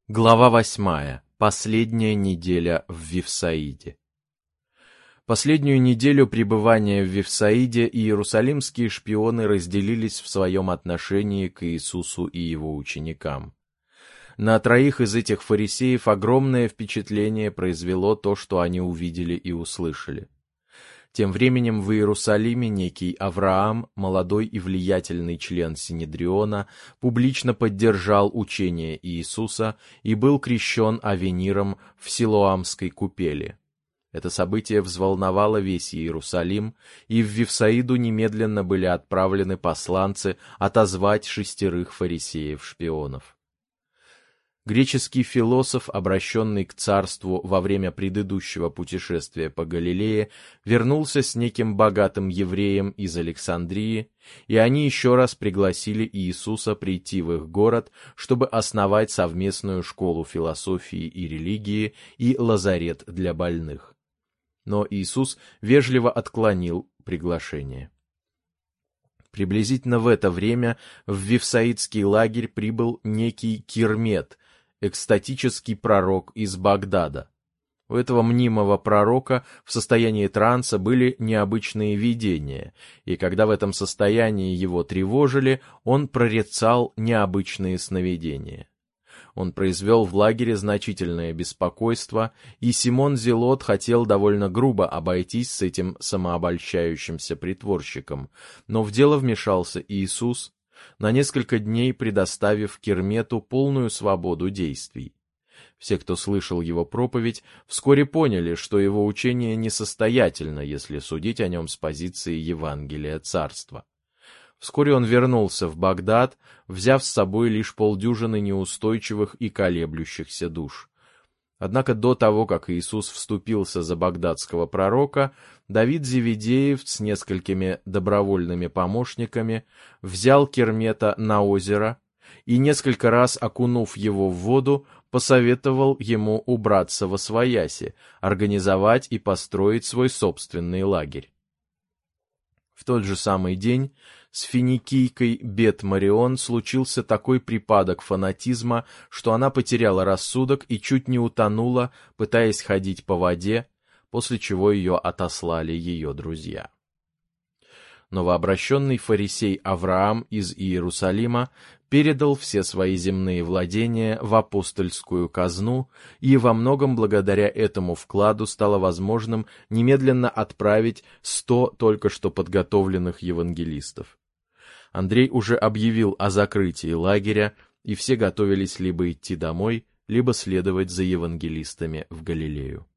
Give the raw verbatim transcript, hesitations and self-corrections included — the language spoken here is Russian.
Глава восьмая. Последняя неделя в Вифсаиде. Последнюю неделю пребывания в Вифсаиде иерусалимские шпионы разделились в своем отношении к Иисусу и его ученикам. На троих из этих фарисеев огромное впечатление произвело то, что они увидели и услышали. Тем временем в Иерусалиме некий Авраам, молодой и влиятельный член Синедриона, публично поддержал учение Иисуса и был крещен Авениром в Силоамской купели. Это событие взволновало весь Иерусалим, и в Вифсаиду немедленно были отправлены посланцы отозвать шестерых фарисеев-шпионов. Греческий философ, обращенный к царству во время предыдущего путешествия по Галилее, вернулся с неким богатым евреем из Александрии, и они еще раз пригласили Иисуса прийти в их город, чтобы основать совместную школу философии и религии и лазарет для больных. Но Иисус вежливо отклонил приглашение. Приблизительно в это время в Вифсаидский лагерь прибыл некий Кирмет, экстатический пророк из Багдада. У этого мнимого пророка в состоянии транса были необычные видения, и когда в этом состоянии его тревожили, он прорицал необычные сновидения. Он произвел в лагере значительное беспокойство, и Симон Зелот хотел довольно грубо обойтись с этим самообольщающимся притворщиком, но в дело вмешался Иисус, на несколько дней предоставив Кирмету полную свободу действий. Все, кто слышал его проповедь, вскоре поняли, что его учение несостоятельно, если судить о нем с позиции Евангелия Царства. Вскоре он вернулся в Багдад, взяв с собой лишь полдюжины неустойчивых и колеблющихся душ. Однако до того, как Иисус вступился за багдадского пророка, Давид Зеведеев с несколькими добровольными помощниками взял Кирмета на озеро и, несколько раз окунув его в воду, посоветовал ему убраться восвояси, организовать и построить свой собственный лагерь. В тот же самый день с финикийкой Бет-Марион случился такой припадок фанатизма, что она потеряла рассудок и чуть не утонула, пытаясь ходить по воде, после чего ее отослали ее друзья. Новообращенный фарисей Авраам из Иерусалима передал все свои земные владения в апостольскую казну, и во многом благодаря этому вкладу стало возможным немедленно отправить сто только что подготовленных евангелистов. Андрей уже объявил о закрытии лагеря, и все готовились либо идти домой, либо следовать за евангелистами в Галилею.